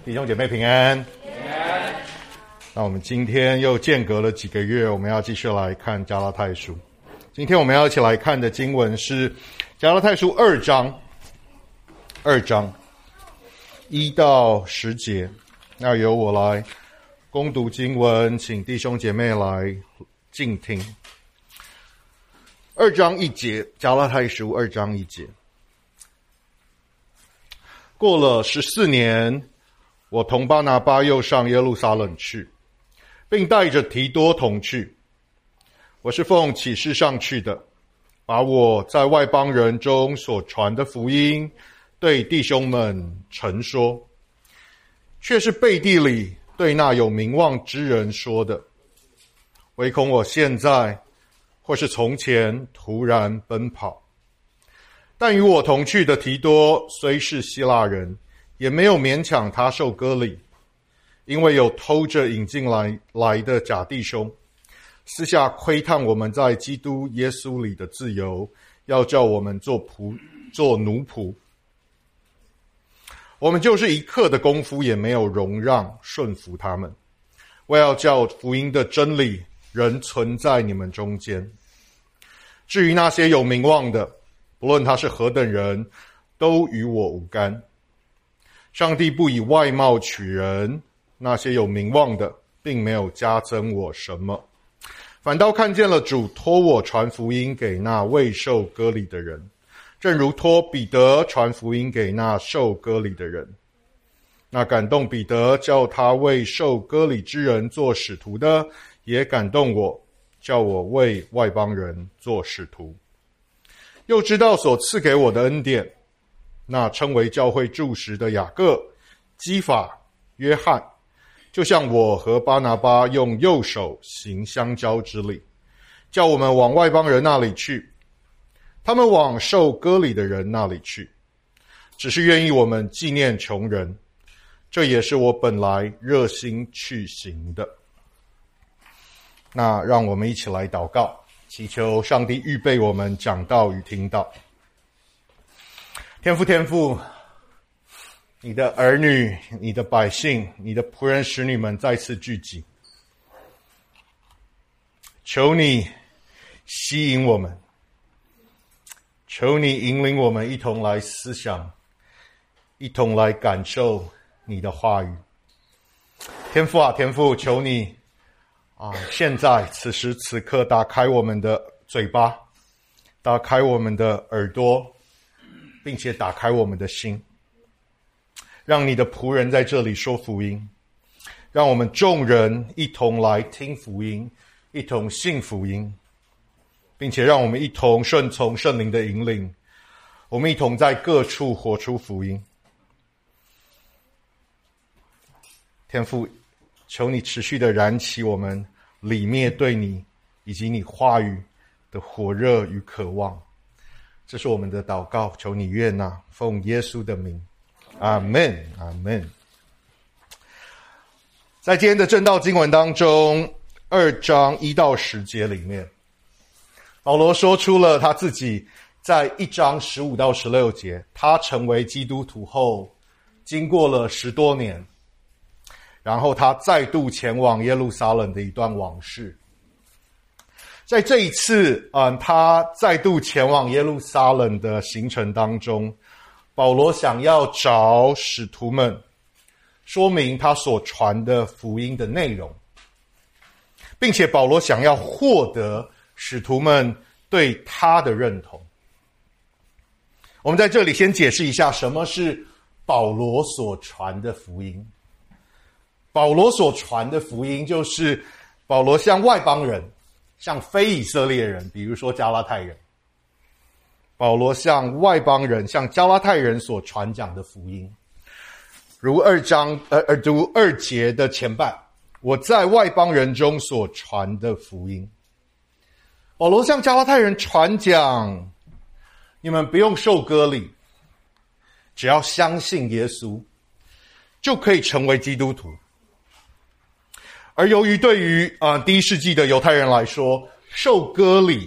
弟兄姐妹平安。那我们今天又间隔了几个月，我们要继续来看加拉太书。今天我们要一起来看的经文是加拉太书2章1到10节。那由我来攻读经文，请弟兄姐妹来静听。2章1节，加拉太书2章1节。过了14年，我同巴拿巴又上耶路撒冷去，并带着提多同去。我是奉启示上去的，把我在外邦人中所传的福音对弟兄们陈说，却是背地里对那有名望之人说的，唯恐我现在或是从前突然奔跑。但与我同去的提多虽是希腊人，也没有勉强他受割礼，因为有偷着引进来的假弟兄，私下窥探我们在基督耶稣里的自由，要叫我们做奴仆。我们就是一刻的功夫也没有容让顺服他们，为要叫福音的真理仍存在你们中间。至于那些有名望的，不论他是何等人，都与我无干。上帝不以外貌取人，那些有名望的并没有加增我什么，反倒看见了主托我传福音给那未受割礼的人，正如托彼得传福音给那受割礼的人。那感动彼得叫他为受割礼之人做使徒的，也感动我，叫我为外邦人做使徒。又知道所赐给我的恩典，那称为教会柱石的雅各、基法、约翰，就像我和巴拿巴用右手行相交之礼，叫我们往外邦人那里去，他们往受割礼的人那里去，只是愿意我们纪念穷人，这也是我本来热心去行的。那让我们一起来祷告，祈求上帝预备我们讲道与听道。天父，你的儿女、你的百姓、你的仆人使女们再次聚集，求你吸引我们，求你引领我们一同来思想，一同来感受你的话语。天父，求你现在此时此刻打开我们的嘴巴，打开我们的耳朵，并且打开我们的心，让你的仆人在这里说福音，让我们众人一同来听福音，一同信福音，并且让我们一同顺从圣灵的引领，我们一同在各处活出福音。天父，求你持续的燃起我们里面对你以及你话语的火热与渴望。这是我们的祷告，求你悦纳，奉耶稣的名，阿们，阿们。在今天的正道经文当中，2章1到10节里面，保罗说出了他自己在1章15到16节，他成为基督徒后，经过了10多年，然后他再度前往耶路撒冷的一段往事。在这一次他再度前往耶路撒冷的行程当中，保罗想要找使徒们说明他所传的福音的内容，并且保罗想要获得使徒们对他的认同。我们在这里先解释一下什么是保罗所传的福音。保罗所传的福音就是保罗向外邦人，向非以色列人，比如说加拉太人，保罗向外邦人，向加拉太人所传讲的福音，如读2节的前半，我在外邦人中所传的福音。保罗向加拉太人传讲，你们不用受割礼，只要相信耶稣，就可以成为基督徒。而由于对于第一世纪的犹太人来说，受割礼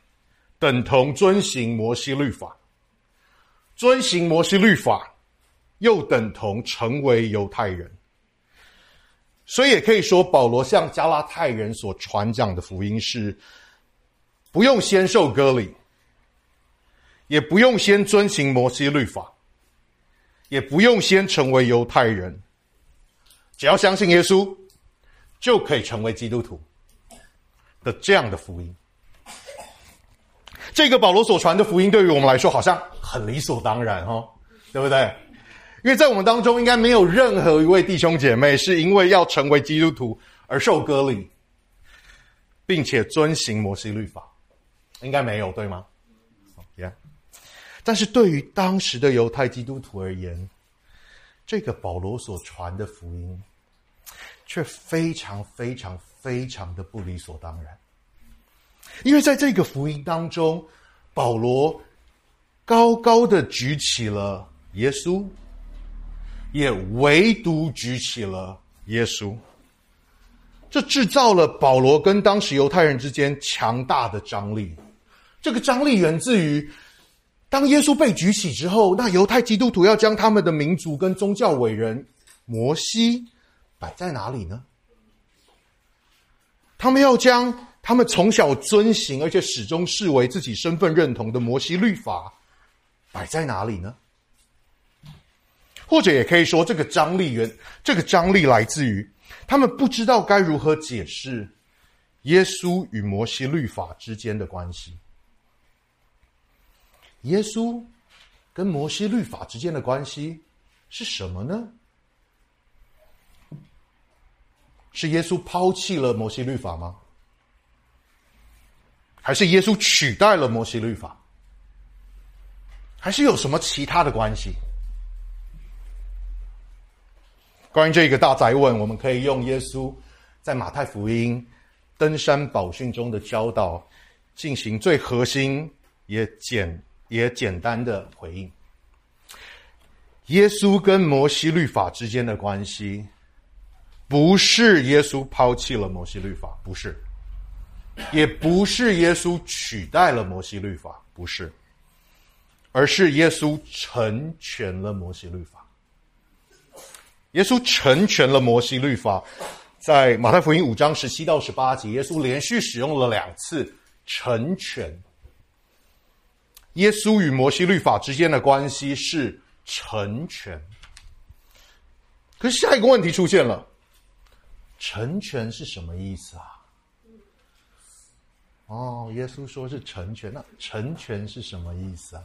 等同遵行摩西律法，遵行摩西律法又等同成为犹太人。所以也可以说，保罗向加拉太人所传讲的福音是不用先受割礼，也不用先遵行摩西律法，也不用先成为犹太人，只要相信耶稣就可以成为基督徒的这样的福音。这个保罗所传的福音对于我们来说好像很理所当然对不对？因为在我们当中应该没有任何一位弟兄姐妹是因为要成为基督徒而受割礼并且遵行摩西律法，应该没有，对吗？ Yeah. 但是对于当时的犹太基督徒而言，这个保罗所传的福音却非常非常非常的不理所当然。因为在这个福音当中，保罗高高的举起了耶稣，也唯独举起了耶稣，这制造了保罗跟当时犹太人之间强大的张力。这个张力源自于当耶稣被举起之后，那犹太基督徒要将他们的民族跟宗教伟人摩西摆在哪里呢？他们要将他们从小遵行而且始终视为自己身份认同的摩西律法摆在哪里呢？或者也可以说，这个张力来自于他们不知道该如何解释耶稣与摩西律法之间的关系。耶稣跟摩西律法之间的关系是什么呢？是耶稣抛弃了摩西律法吗？还是耶稣取代了摩西律法？还是有什么其他的关系？关于这个大哉问，我们可以用耶稣在马太福音登山宝训中的教导进行最核心也简单的回应。耶稣跟摩西律法之间的关系，不是耶稣抛弃了摩西律法，不是，也不是耶稣取代了摩西律法，不是，而是耶稣成全了摩西律法。耶稣成全了摩西律法，在马太福音5章17到18节，耶稣连续使用了2次成全。耶稣与摩西律法之间的关系是成全。可是下一个问题出现了，成全是什么意思啊？耶稣说是成全，那成全是什么意思啊？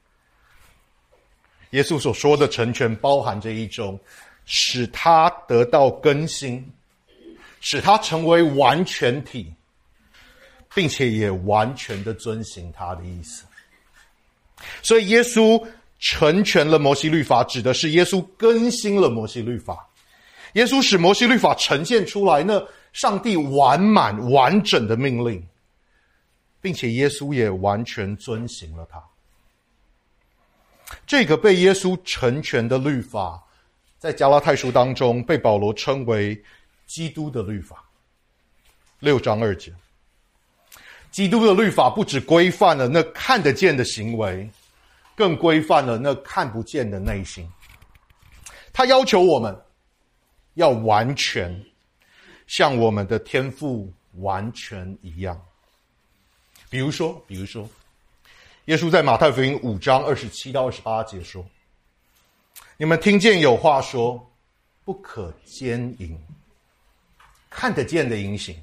耶稣所说的成全包含着一种使他得到更新，使他成为完全体，并且也完全的遵行他的意思。所以耶稣成全了摩西律法，指的是耶稣更新了摩西律法，耶稣使摩西律法呈现出来呢上帝完满完整的命令，并且耶稣也完全遵行了它。这个被耶稣成全的律法，在加拉太书当中被保罗称为基督的律法。6章2节，基督的律法不只规范了那看得见的行为，更规范了那看不见的内心。他要求我们要完全，像我们的天父完全一样。比如说，耶稣在马太福音5章27到28节说，你们听见有话说，不可奸淫，看得见的淫行。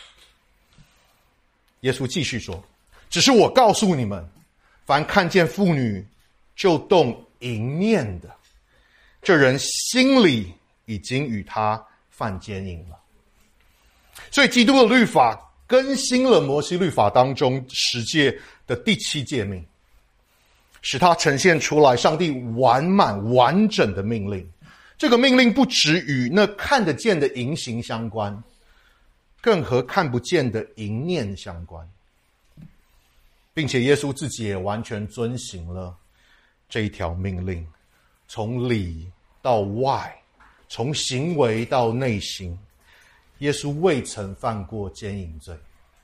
耶稣继续说，只是我告诉你们，凡看见妇女就动淫念的，这人心里已经与他犯奸淫了。所以基督的律法更新了摩西律法当中10诫的第7诫命，使它呈现出来上帝完满完整的命令。这个命令不只与那看得见的淫行相关，更和看不见的淫念相关，并且耶稣自己也完全遵行了这一条命令，从里到外，从行为到内心，耶稣未曾犯过奸淫罪。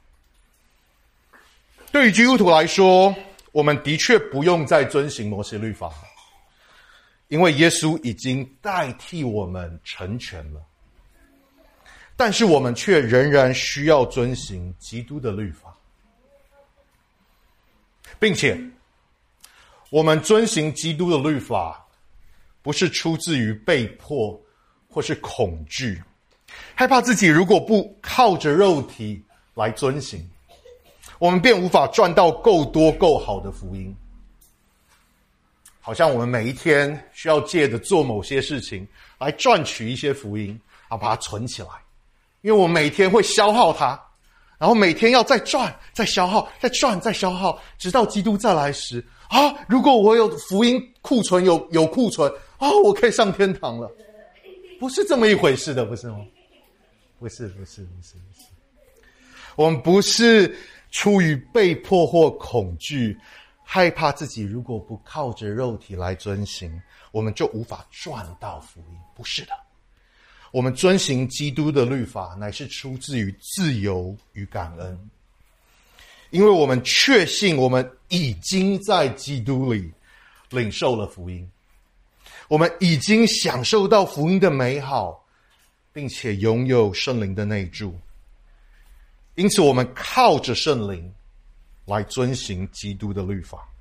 对于基督徒来说，我们的确不用再遵行摩西律法， 因为耶稣已经代替我们成全了。但是我们却仍然需要遵行基督的律法，并且我们遵行基督的律法不是出自于被迫或是恐惧，害怕自己如果不靠着肉体来遵行，我们便无法赚到够多够好的福音。好像我们每一天需要借着做某些事情来赚取一些福音，然后把它存起来，因为我每天会消耗它，然后每天要再赚再消耗再赚再消耗，直到基督再来时如果我有福音库存，有库存我可以上天堂了。不是这么一回事的，不是吗？不是。我们不是出于被迫或恐惧，害怕自己如果不靠着肉体来遵行，我们就无法赚到福音。不是的，我们遵行基督的律法乃是出自于自由与感恩，因为我们确信我们已经在基督里领受了福音，我们已经享受到福音的美好，并且拥有圣灵的内住，因此我们靠着圣灵来遵行基督的律法。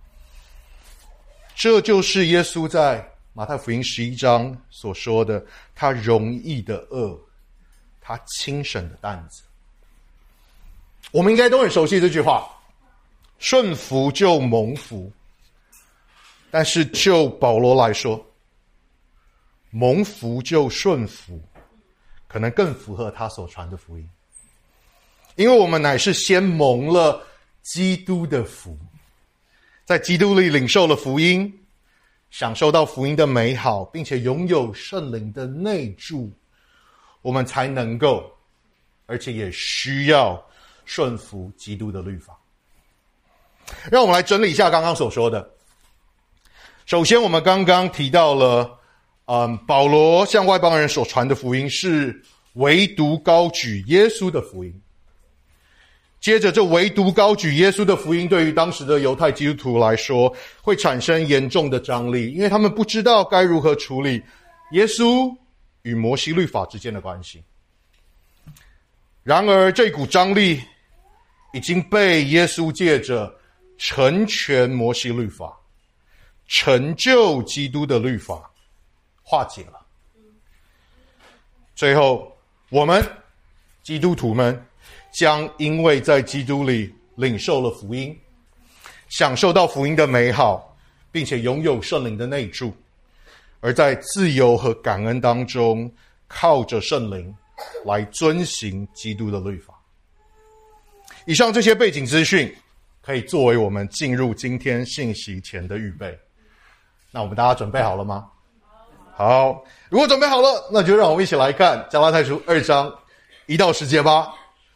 这就是耶稣在马太福音11章所说的，他容易的軛，他轻省的担子。我们应该都很熟悉这句话，顺服就蒙福。但是就保罗来说，蒙福就顺服可能更符合他所传的福音，因为我们乃是先蒙了基督的福，在基督里领受了福音，享受到福音的美好，并且拥有圣灵的内住，我们才能够，而且也需要顺服基督的律法。让我们来整理一下刚刚所说的。首先我们刚刚提到了保罗向外邦人所传的福音是唯独高举耶稣的福音。接着这唯独高举耶稣的福音对于当时的犹太基督徒来说会产生严重的张力，因为他们不知道该如何处理耶稣与摩西律法之间的关系。然而这股张力已经被耶稣借着成全摩西律法，成就基督的律法化解了。最后我们基督徒们将因为在基督里领受了福音，享受到福音的美好，并且拥有圣灵的内住，而在自由和感恩当中靠着圣灵来遵行基督的律法。以上这些背景资讯可以作为我们进入今天信息前的预备。那我们大家准备好了吗？好，如果准备好了，那就让我们一起来看加拉太书2章1到10节吧。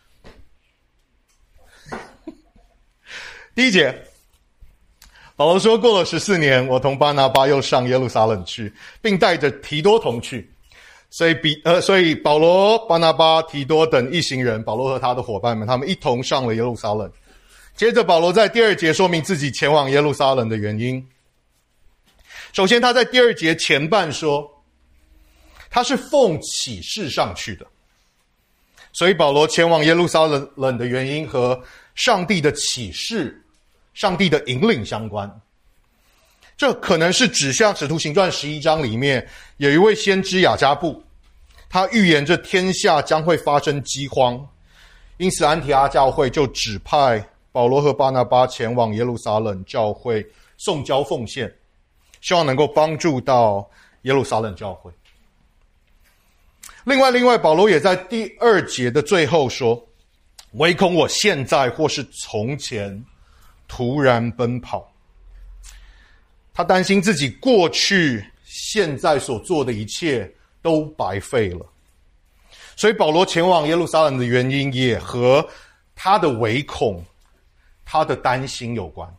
第一节，保罗说，过了14年，我同巴拿巴又上耶路撒冷去，并带着提多同去。所以保罗、巴拿巴、提多等一行人，保罗和他的伙伴们，他们一同上了耶路撒冷。接着保罗在第2节说明自己前往耶路撒冷的原因。首先他在第2节前半说，他是奉启示上去的。所以保罗前往耶路撒冷的原因和上帝的启示、上帝的引领相关。这可能是指向使徒行传11章里面有一位先知雅加布，他预言着天下将会发生饥荒，因此安提阿教会就指派保罗和巴拿巴前往耶路撒冷教会送交奉献，希望能够帮助到耶路撒冷教会。另外保罗也在第2节的最后说，唯恐我现在或是从前突然奔跑。他担心自己过去现在所做的一切都白费了，所以保罗前往耶路撒冷的原因也和他的唯恐、他的担心有关。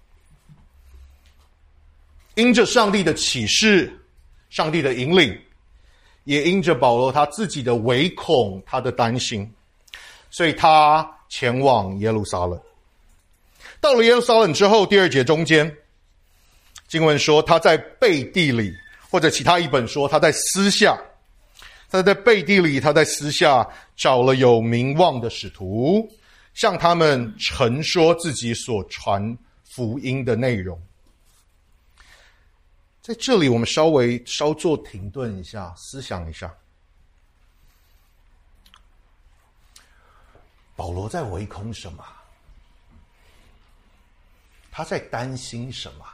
因着上帝的启示、上帝的引领，也因着保罗他自己的唯恐、他的担心，所以他前往耶路撒冷。到了耶路撒冷之后，第2节中间经文说，他在背地里或者其他一本说，他在背地里，他在私下找了有名望的使徒，向他们陈说自己所传福音的内容。在这里我们稍作停顿一下，思想一下，保罗在唯恐什么？他在担心什么？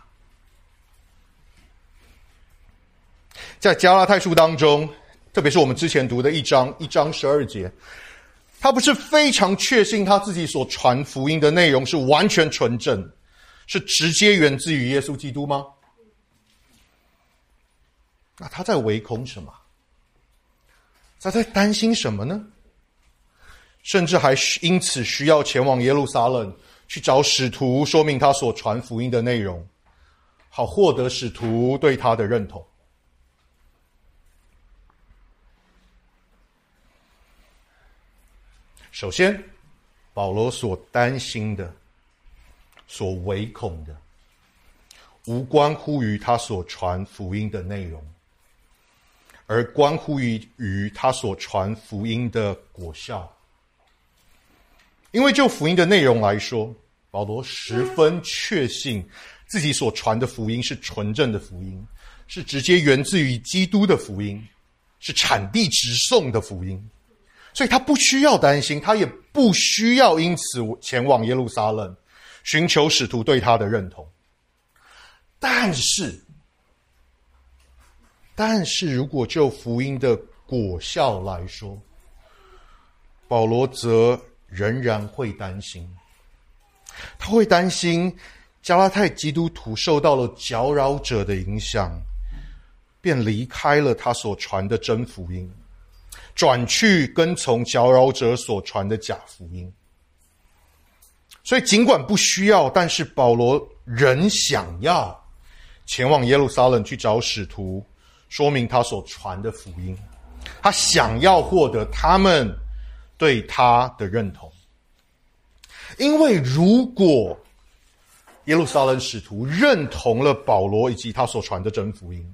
在加拉太书当中，特别是我们之前读的1章12节，他不是非常确信他自己所传福音的内容是完全纯正，是直接源自于耶稣基督吗？那他在唯恐什么？他在担心什么呢？甚至还因此需要前往耶路撒冷去找使徒，说明他所传福音的内容，好获得使徒对他的认同。首先，保罗所担心的、所唯恐的，无关乎于他所传福音的内容，而关乎于他所传福音的果效。因为就福音的内容来说，保罗十分确信自己所传的福音是纯正的福音，是直接源自于基督的福音，是产地直送的福音。所以他不需要担心，他也不需要因此前往耶路撒冷寻求使徒对他的认同。但是如果就福音的果效来说，保罗则仍然会担心。他会担心加拉太基督徒受到了搅扰者的影响，便离开了他所传的真福音，转去跟从搅扰者所传的假福音。所以尽管不需要，但是保罗仍想要前往耶路撒冷去找使徒，说明他所传的福音。他想要获得他们对他的认同。因为如果耶路撒冷使徒认同了保罗以及他所传的真福音，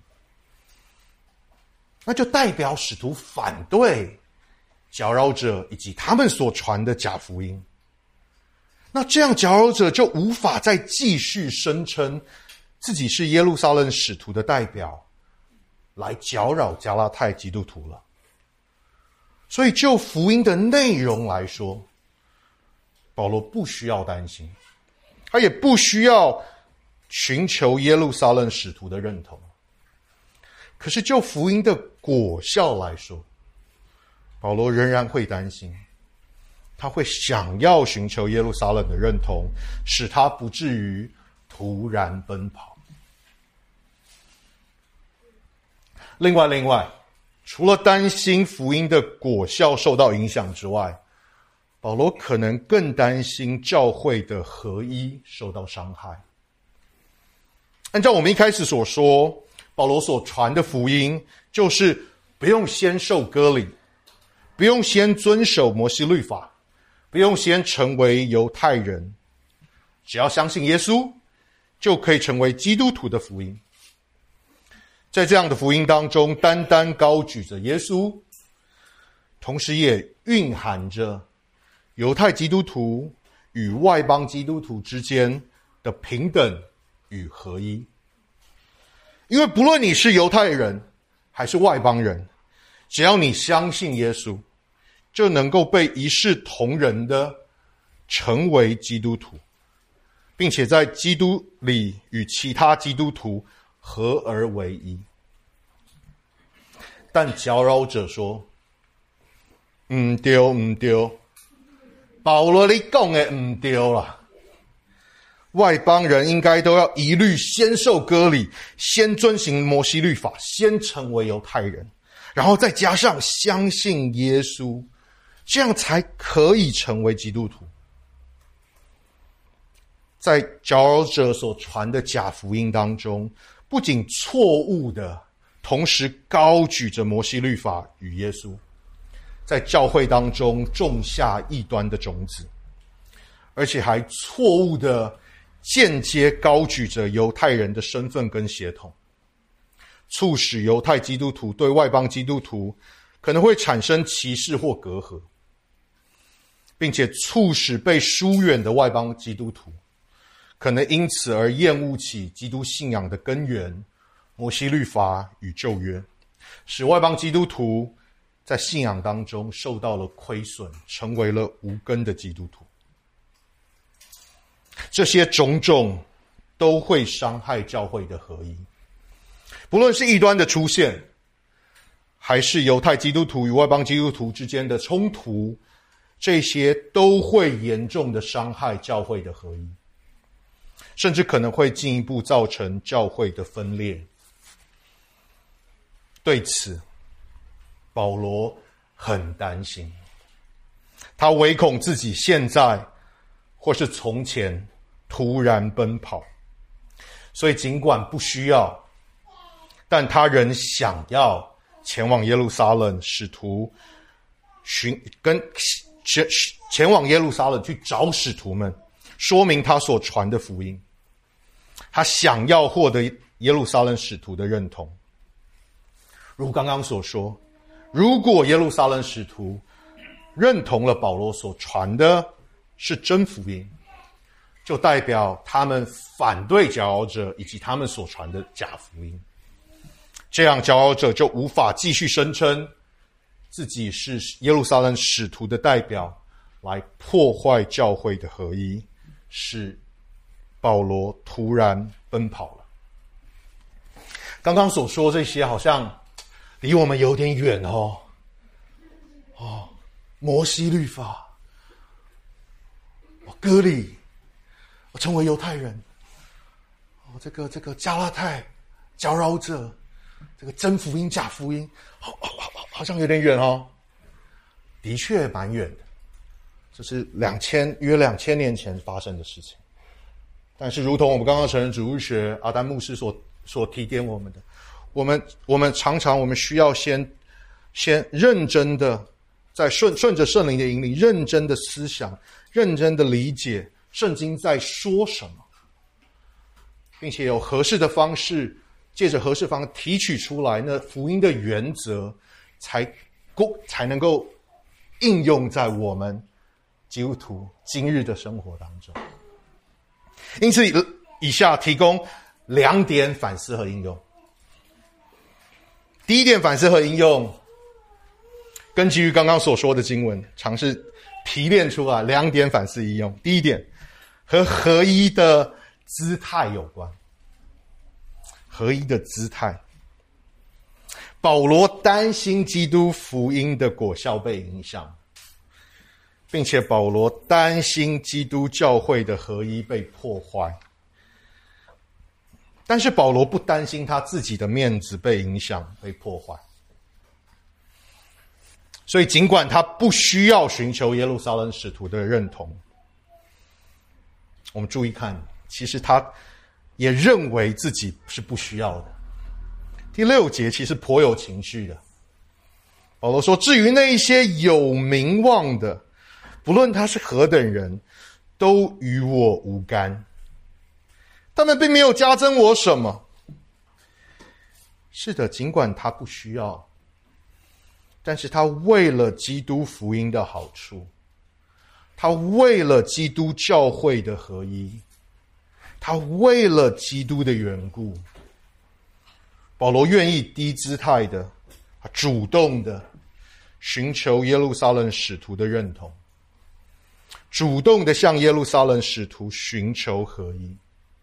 那就代表使徒反对搅扰者以及他们所传的假福音。那这样搅扰者就无法再继续声称自己是耶路撒冷使徒的代表，来搅扰加拉太基督徒了。所以就福音的内容来说，保罗不需要担心，他也不需要寻求耶路撒冷使徒的认同。可是就福音的果效来说，保罗仍然会担心，他会想要寻求耶路撒冷的认同，使他不至于突然奔跑。另外，除了担心福音的果效受到影响之外，保罗可能更担心教会的合一受到伤害。按照我们一开始所说，保罗所传的福音就是不用先受割礼，不用先遵守摩西律法，不用先成为犹太人，只要相信耶稣就可以成为基督徒的福音。在这样的福音当中，单单高举着耶稣，同时也蕴含着犹太基督徒与外邦基督徒之间的平等与合一。因为不论你是犹太人还是外邦人，只要你相信耶稣，就能够被一视同仁的成为基督徒，并且在基督里与其他基督徒合而为一。但搅扰者说，不对，保罗你讲的不对啦，外邦人应该都要一律先受割礼，先遵行摩西律法，先成为犹太人，然后再加上相信耶稣，这样才可以成为基督徒。在搅扰者所传的假福音当中，不仅错误的同时高举着摩西律法与耶稣，在教会当中种下异端的种子，而且还错误的间接高举着犹太人的身份跟血统， 促使犹太基督徒对外邦基督徒可能会产生歧视或隔阂，并且促使被疏远的外邦基督徒可能因此而厌恶起基督信仰的根源摩西律法与旧约，使外邦基督徒在信仰当中受到了亏损，成为了无根的基督徒。这些种种都会伤害教会的合一，不论是异端的出现，还是犹太基督徒与外邦基督徒之间的冲突，这些都会严重的伤害教会的合一，甚至可能会进一步造成教会的分裂。对此，保罗很担心，他唯恐自己现在或是从前突然奔跑，所以尽管不需要，但他仍想要前往耶路撒冷，使徒前往耶路撒冷去找使徒们，说明他所传的福音。他想要获得耶路撒冷使徒的认同。如刚刚所说，如果耶路撒冷使徒认同了保罗所传的是真福音，就代表他们反对搅扰者以及他们所传的假福音。这样搅扰者就无法继续声称自己是耶路撒冷使徒的代表，来破坏教会的合一，使保罗突然奔跑了。刚刚所说这些好像离我们有点远哦。摩西律法，割礼，我成为犹太人，这个加拉太搅扰者，这个真福音假福音，好像有点远哦。的确蛮远的，这是约2000年前发生的事情。但是如同我们刚刚承认主日学阿丹牧师所提点我们的，我们常常我们需要先认真的在顺着圣灵的引领，认真的思想，认真的理解圣经在说什么，并且有合适的方式，借着合适方式提取出来，那福音的原则才能够应用在我们基督徒今日的生活当中。因此以下提供2点反思和应用。第一点反思和应用，根基于刚刚所说的经文，尝试提炼出来2点反思应用。第一点，和合一的姿态有关。合一的姿态，保罗担心基督福音的果效被影响，并且保罗担心基督教会的合一被破坏。但是保罗不担心他自己的面子被影响被破坏，所以尽管他不需要寻求耶路撒冷使徒的认同，我们注意看，其实他也认为自己是不需要的。第6节其实颇有情绪的，保罗说，至于那一些有名望的，不论他是何等人，都与我无干，他们并没有加增我什么。是的，尽管他不需要，但是他为了基督福音的好处，他为了基督教会的合一，他为了基督的缘故，保罗愿意低姿态的、主动的寻求耶路撒冷使徒的认同，主动的向耶路撒冷使徒寻求合一。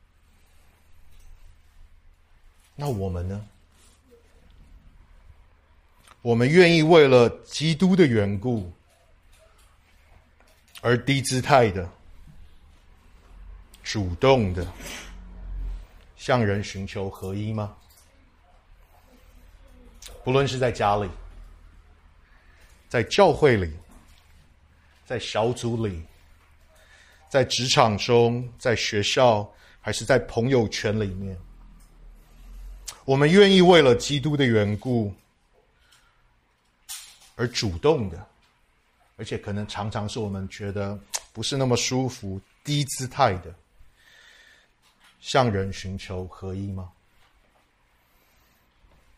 那我们呢？我们愿意为了基督的缘故而低姿态的、主动的向人寻求合一吗？不论是在家里、在教会里、在小组里、在职场中、在学校，还是在朋友圈里面，我们愿意为了基督的缘故而主动的，而且可能常常是我们觉得不是那么舒服、低姿态的向人寻求合一吗？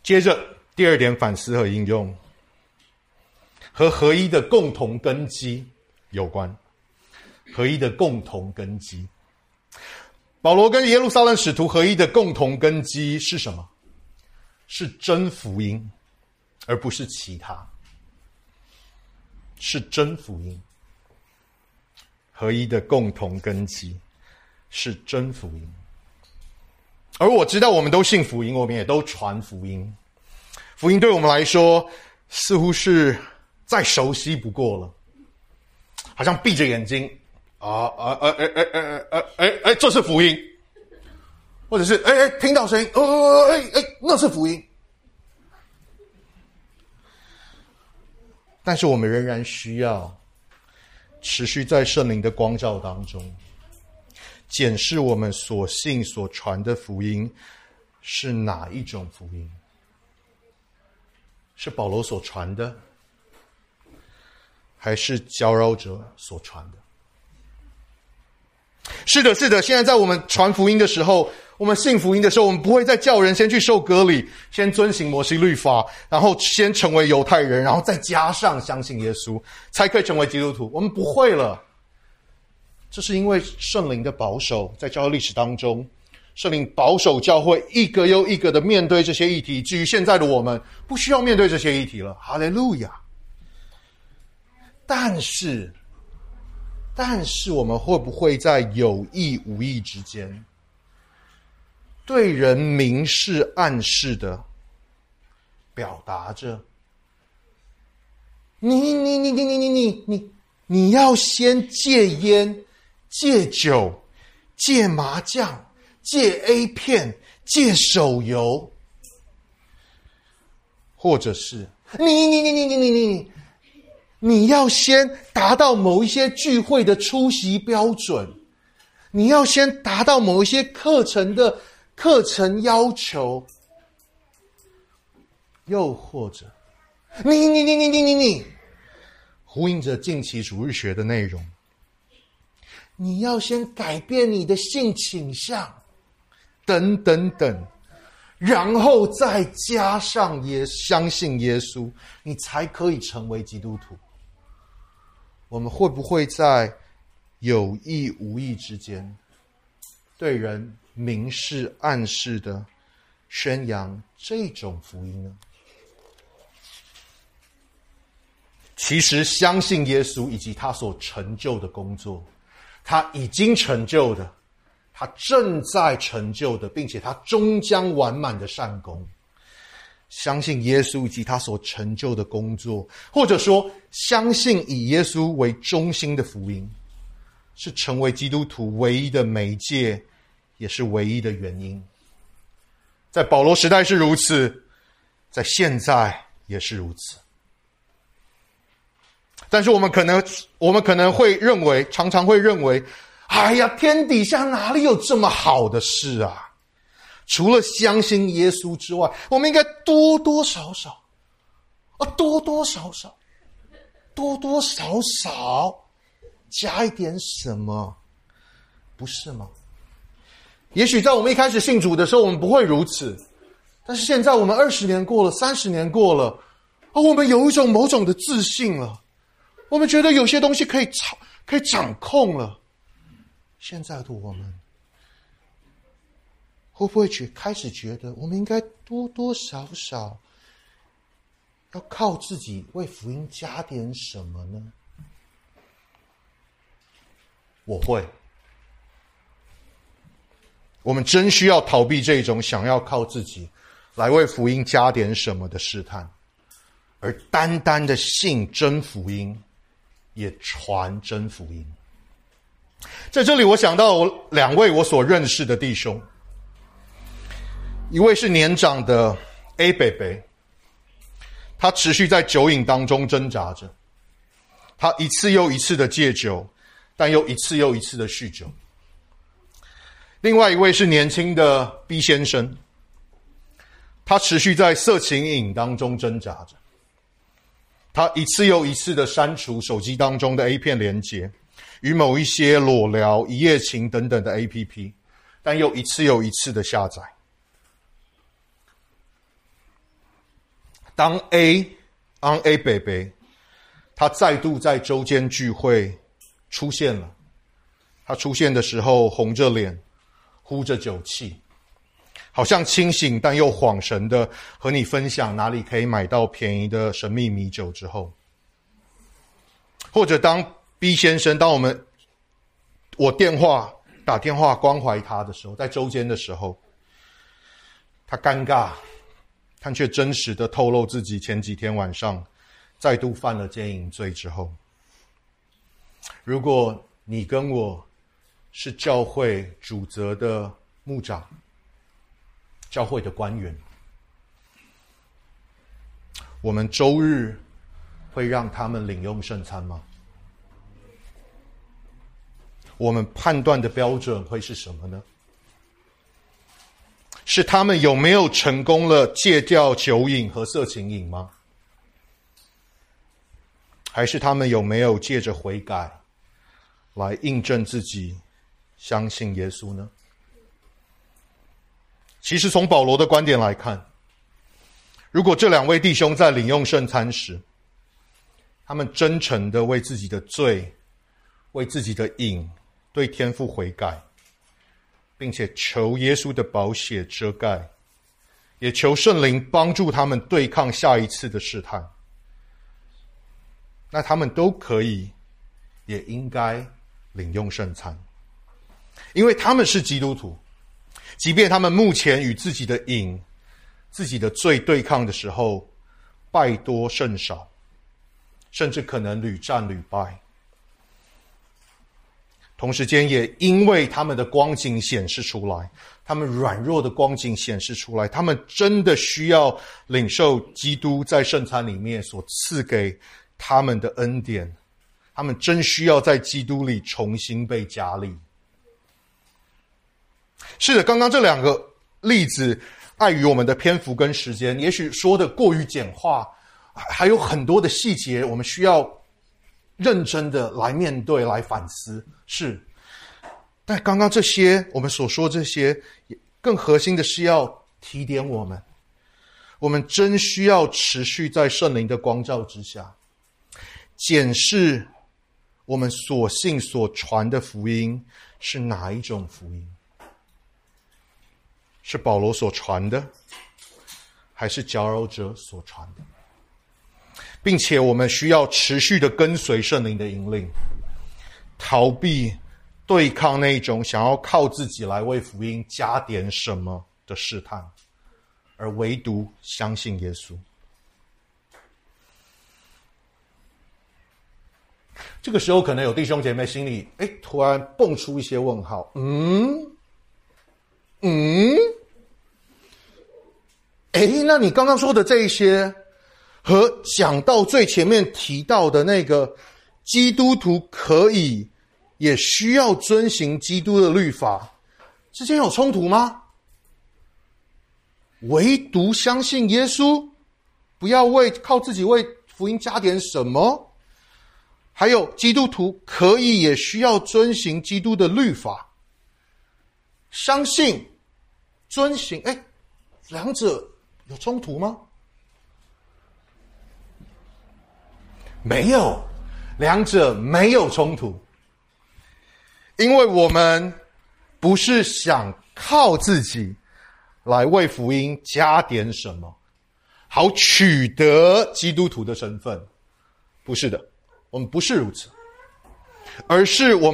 接着第二点反思和应用，和合一的共同根基有关。合一的共同根基，保罗跟耶路撒冷使徒合一的共同根基是什么？是真福音，而不是其他。是真福音。合一的共同根基是真福音。而我知道我们都信福音，我们也都传福音。福音对我们来说似乎是再熟悉不过了，好像闭着眼睛这是福音，或者是听到声音那是福音。但是我们仍然需要持续在圣灵的光照当中检视我们所信所传的福音是哪一种福音，是保罗所传的，还是搅扰者所传的？是的，现在在我们传福音的时候，我们信福音的时候，我们不会再叫人先去受割礼，先遵行摩西律法，然后先成为犹太人，然后再加上相信耶稣才可以成为基督徒。我们不会了。这是因为圣灵的保守，在教会历史当中，圣灵保守教会一个又一个的面对这些议题，至于现在的我们不需要面对这些议题了。哈利路亚。但是我们会不会在有意无意之间对人明示暗示的表达着你要先戒烟、戒酒、戒麻将、戒 A 片、戒手游，或者是你要先达到某一些聚会的出席标准，你要先达到某一些课程要求，又或者你呼应着近期主日学的内容，你要先改变你的性倾向，等等等，然后再加上相信耶稣，你才可以成为基督徒。我们会不会在有意无意之间对人明示暗示的宣扬这种福音呢？其实相信耶稣以及他所成就的工作，他已经成就的，他正在成就的，并且他终将完满的善功，相信耶稣以及他所成就的工作，或者说相信以耶稣为中心的福音，是成为基督徒唯一的媒介，也是唯一的原因。在保罗时代是如此，在现在也是如此。但是我们可能会认为，常常会认为，哎呀，天底下哪里有这么好的事啊？除了相信耶稣之外，我们应该多多少少加一点什么，不是吗？也许在我们一开始信主的时候，我们不会如此，但是现在我们20年过了，30年过了，我们有一种某种的自信了，我们觉得有些东西可以掌控了。现在的我们会不会开始觉得，我们应该多多少少要靠自己为福音加点什么呢？我会。我们真需要逃避这种想要靠自己来为福音加点什么的试探，而单单的信真福音，也传真福音。在这里我想到2位我所认识的弟兄，一位是年长的 A 伯伯，他持续在酒瘾当中挣扎着，他一次又一次的戒酒，但又一次又一次的酗酒。另外一位是年轻的 B 先生，他持续在色情瘾当中挣扎着，他一次又一次的删除手机当中的 A 片连结，与某一些裸聊、一夜情等等的 APP， 但又一次又一次的下载。 当 A 北北他再度在周间聚会出现了，他出现的时候红着脸，呼着酒气，好像清醒但又恍神的和你分享哪里可以买到便宜的神秘米酒之后，或者当 B 先生，当我打电话关怀他的时候，在周间的时候，他尴尬，但却真实的透露自己前几天晚上再度犯了奸淫罪之后，如果你跟我是教会主责的牧长，教会的官员，我们周日会让他们领用圣餐吗？我们判断的标准会是什么呢？是他们有没有成功了戒掉酒瘾和色情瘾吗？还是他们有没有借着悔改来印证自己相信耶稣呢？其实从保罗的观点来看，如果这两位弟兄在领用圣餐时，他们真诚的为自己的罪，为自己的瘾对天父悔改，并且求耶稣的宝血遮盖，也求圣灵帮助他们对抗下一次的试探，那他们都可以也应该领用圣餐，因为他们是基督徒，即便他们目前与自己的瘾、自己的罪对抗的时候败多胜少，甚至可能屡战屡败，同时间也因为他们的光景显示出来，他们软弱的光景显示出来，他们真的需要领受基督在圣餐里面所赐给他们的恩典，他们真需要在基督里重新被加力。是的，刚刚这两个例子碍于我们的篇幅跟时间，也许说的过于简化，还有很多的细节我们需要认真的来面对，来反思。是，但刚刚这些我们所说这些，更核心的是要提点我们真需要持续在圣灵的光照之下，检视我们所信所传的福音是哪一种福音，是保罗所传的，还是搅扰者所传的，并且我们需要持续的跟随圣灵的引领，逃避对抗那种想要靠自己来为福音加点什么的试探，而唯独相信耶稣。这个时候可能有弟兄姐妹心里突然蹦出一些问号，那你刚刚说的这一些和讲到最前面提到的那个基督徒可以也需要遵行基督的律法之间有冲突吗？唯独相信耶稣，不要靠自己为福音加点什么，还有基督徒可以也需要遵行基督的律法，相信遵行，两者有冲突吗？没有，两者没有冲突，因为我们不是想靠自己来为福音加点什么，好取得基督徒的身份，不是的，我们不是如此，而是因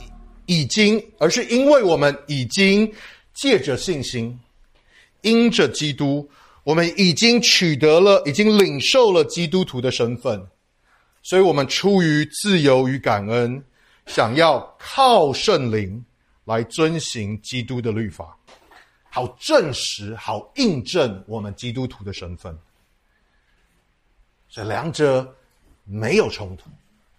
为我们已经借着信心，因着基督，我们已经领受了基督徒的身份，所以我们出于自由与感恩，想要靠圣灵来遵行基督的律法，好证实，好印证我们基督徒的身份。所以两者没有冲突。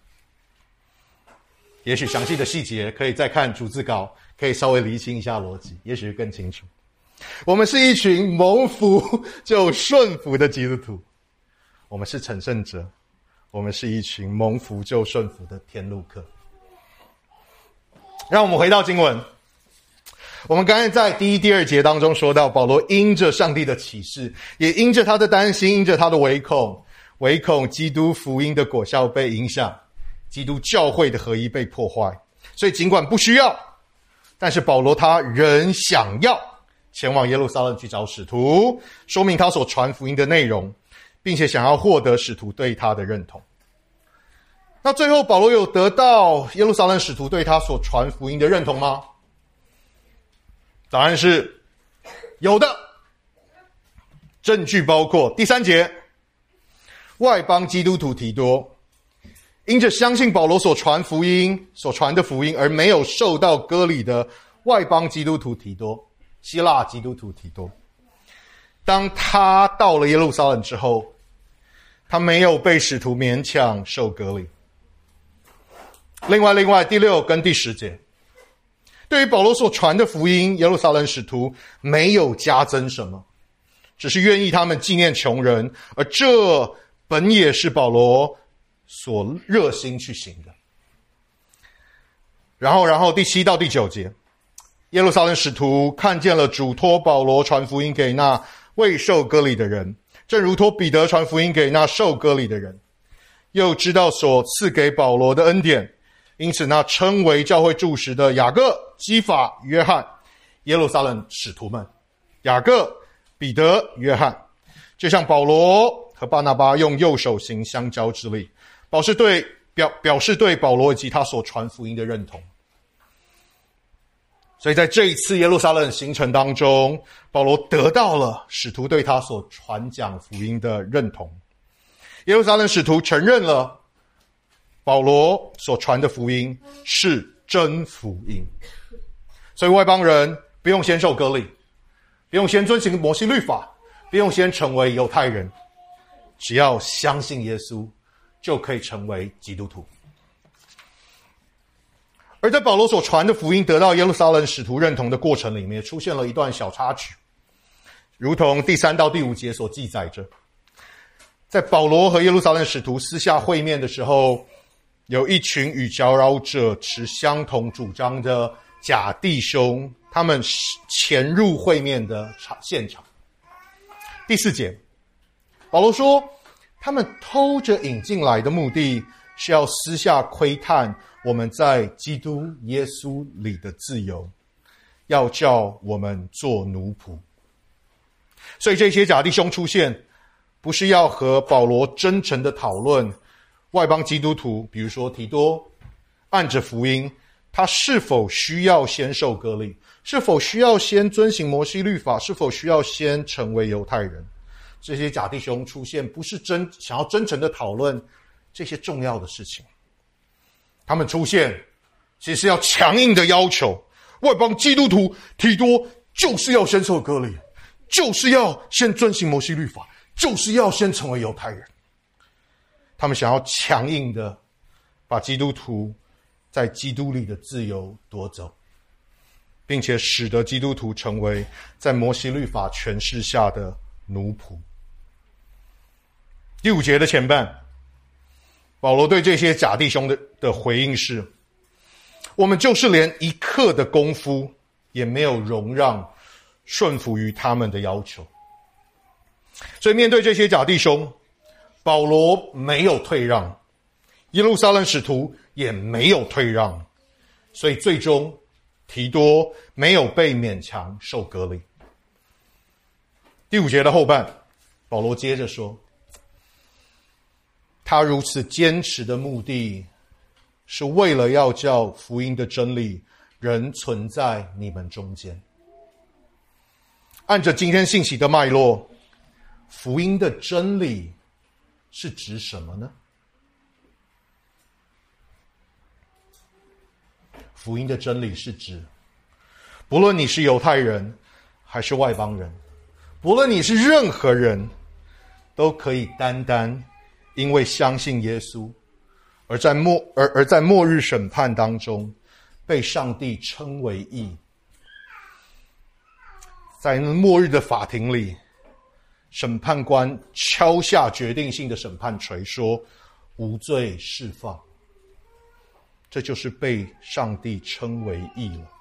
也许详细的细节可以再看逐字稿，可以稍微厘清一下逻辑，也许更清楚。我们是一群蒙福就顺服的基督徒，我们是成圣者，我们是一群蒙福就顺服的天路客。让我们回到经文， 我们刚才在第一、第二节当中说到，保罗因着上帝的启示，也因着他的担心，因着他的唯恐基督福音的果效被影响，基督教会的合一被破坏，所以尽管不需要，但是保罗他仍想要前往耶路撒冷去找使徒，说明他所传福音的内容，并且想要获得使徒对他的认同。那最后保罗有得到耶路撒冷使徒对他所传福音的认同吗？答案是有的。证据包括第3节，外邦基督徒提多因着相信保罗所传的福音而没有受到割礼的外邦基督徒提多，希腊基督徒提多，当他到了耶路撒冷之后，他没有被使徒勉强受割礼。另外第6跟第10节，对于保罗所传的福音，耶路撒冷使徒没有加增什么，只是愿意他们纪念穷人，而这本也是保罗所热心去行的。然后第7到第9节，耶路撒冷使徒看见了主托保罗传福音给那未受割礼的人，正如托彼得传福音给那受割礼的人，又知道所赐给保罗的恩典，因此那称为教会柱石的雅各、基法、约翰，耶路撒冷使徒们，雅各、彼得、约翰，就像保罗和巴拿巴用右手行相交之力，表示对保罗以及他所传福音的认同。所以在这一次耶路撒冷行程当中，保罗得到了使徒对他所传讲福音的认同。耶路撒冷使徒承认了保罗所传的福音是真福音，所以外邦人不用先受割礼，不用先遵行摩西律法，不用先成为犹太人，只要相信耶稣就可以成为基督徒。而在保罗所传的福音得到耶路撒冷使徒认同的过程里面，出现了一段小插曲，如同第3到第5节所记载着，在保罗和耶路撒冷使徒私下会面的时候，有一群与搅扰者持相同主张的假弟兄，他们潜入会面的现场。第4节，保罗说，他们偷着引进来的目的是要私下窥探我们在基督耶稣里的自由，要叫我们做奴仆。所以这些假弟兄出现，不是要和保罗真诚的讨论外邦基督徒，比如说提多，按着福音，他是否需要先受割礼，是否需要先遵行摩西律法，是否需要先成为犹太人。这些假弟兄出现，不是想要真诚的讨论这些重要的事情，他们出现其实是要强硬的要求外邦基督徒提多就是要先受割礼，就是要先遵行摩西律法，就是要先成为犹太人。他们想要强硬的把基督徒在基督里的自由夺走，并且使得基督徒成为在摩西律法权势下的奴仆。第5节的前半，保罗对这些假弟兄的回应是，我们就是连一刻的功夫也没有容让顺服于他们的要求。所以面对这些假弟兄，保罗没有退让，耶路撒冷使徒也没有退让，所以最终提多没有被勉强受割礼。第5节的后半，保罗接着说，他如此坚持的目的是为了要叫福音的真理仍存在你们中间。按着今天信息的脉络，福音的真理是指什么呢？福音的真理是指，不论你是犹太人还是外邦人，不论你是任何人，都可以单单因为相信耶稣，而在末日审判当中被上帝称为义。在末日的法庭里，审判官敲下决定性的审判锤，说无罪释放，这就是被上帝称为义了。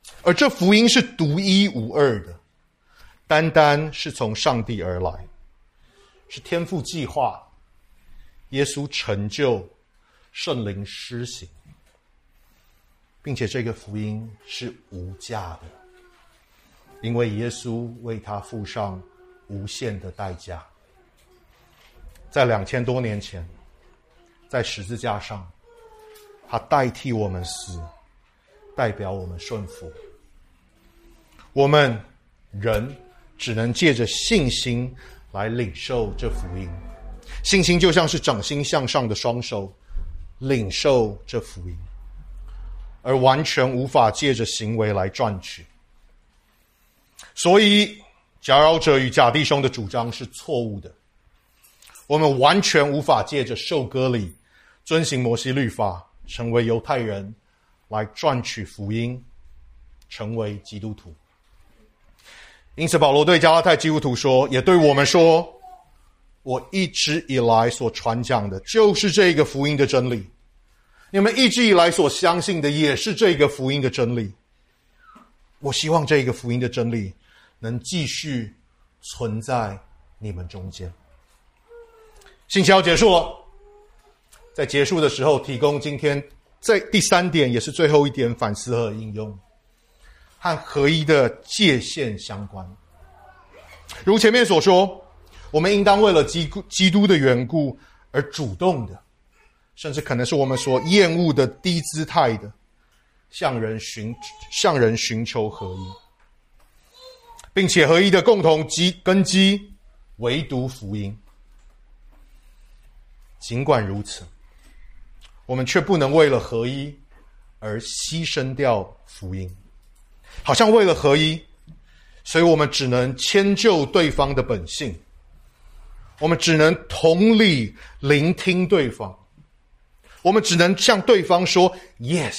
而这福音是独一无二的，单单是从上帝而来，是天父计划，耶稣成就，圣灵施行，并且这个福音是无价的，因为耶稣为他付上无限的代价。在2000多年前，在十字架上，他代替我们死，代表我们顺服。我们人只能借着信心来领受这福音，信心就像是掌心向上的双手，领受这福音，而完全无法借着行为来赚取。所以假扰者与假弟兄的主张是错误的，我们完全无法借着受割礼、遵行摩西律法，成为犹太人来赚取福音，成为基督徒。因此保罗对加拉太基督徒说，也对我们说，我一直以来所传讲的就是这个福音的真理，你们一直以来所相信的也是这个福音的真理。我希望这个福音的真理能继续存在你们中间。信息要结束了，在结束的时候提供今天在第3点，也是最后一点反思和应用，和合一的界限相关。如前面所说，我们应当为了基督的缘故而主动的，甚至可能是我们所厌恶的低姿态的，向人寻求合一，并且合一的共同根基唯独福音。尽管如此，我们却不能为了合一而牺牲掉福音，好像为了合一，所以我们只能迁就对方的本性，我们只能同理聆听对方，我们只能向对方说 yes。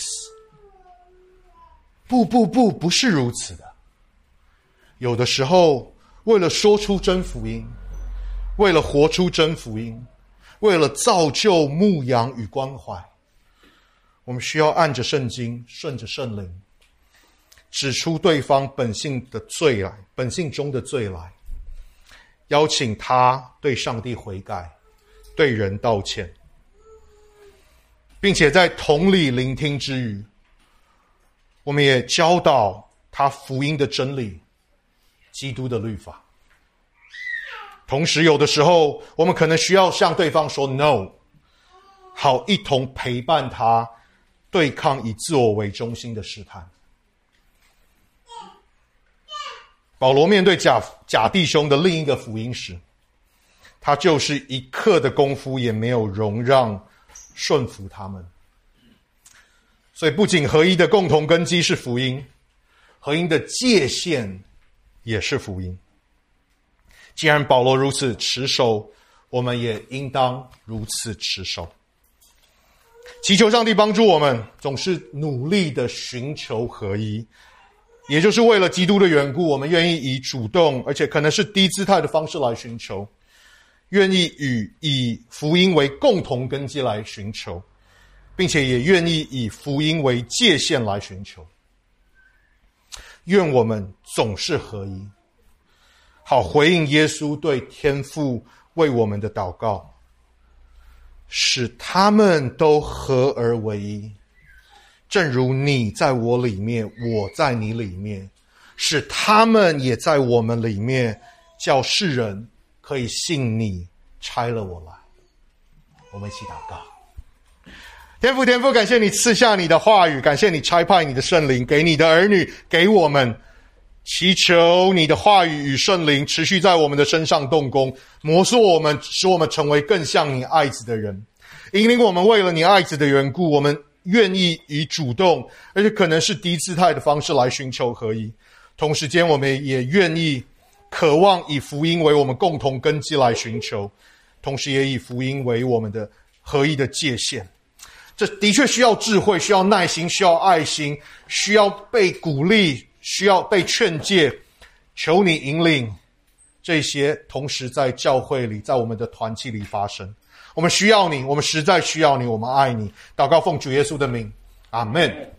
不是如此的。有的时候为了说出真福音，为了活出真福音，为了造就牧养与关怀，我们需要按着圣经，顺着圣灵，指出对方本性中的罪来，邀请他对上帝悔改，对人道歉，并且在同理聆听之余，我们也教导他福音的真理，基督的律法。同时有的时候我们可能需要向对方说 no， 好一同陪伴他对抗以自我为中心的试探。保罗面对假弟兄的另一个福音时，他就是一刻的功夫也没有容让顺服他们。所以不仅合一的共同根基是福音，合一的界限也是福音。既然保罗如此持守，我们也应当如此持守。祈求上帝帮助我们，总是努力的寻求合一，也就是为了基督的缘故，我们愿意以主动而且可能是低姿态的方式来寻求，愿意以福音为共同根基来寻求，并且也愿意以福音为界限来寻求。愿我们总是合一，好回应耶稣对天父为我们的祷告，使他们都合而为一，正如你在我里面，我在你里面，使他们也在我们里面，叫世人可以信你差了我来。我们一起祷告。天父，感谢你赐下你的话语，感谢你差派你的圣灵给你的儿女，给我们。祈求你的话语与圣灵持续在我们的身上动工，磨塑我们，使我们成为更像你爱子的人。引领我们为了你爱子的缘故，我们愿意以主动而且可能是低姿态的方式来寻求合一，同时间我们也愿意渴望以福音为我们共同根基来寻求，同时也以福音为我们的合一的界限。这的确需要智慧，需要耐心，需要爱心，需要被鼓励，需要被劝诫。求你引领这些同时在教会里，在我们的团契里发生。我们需要你，我们实在需要你，我们爱你。祷告奉主耶稣的名，阿们。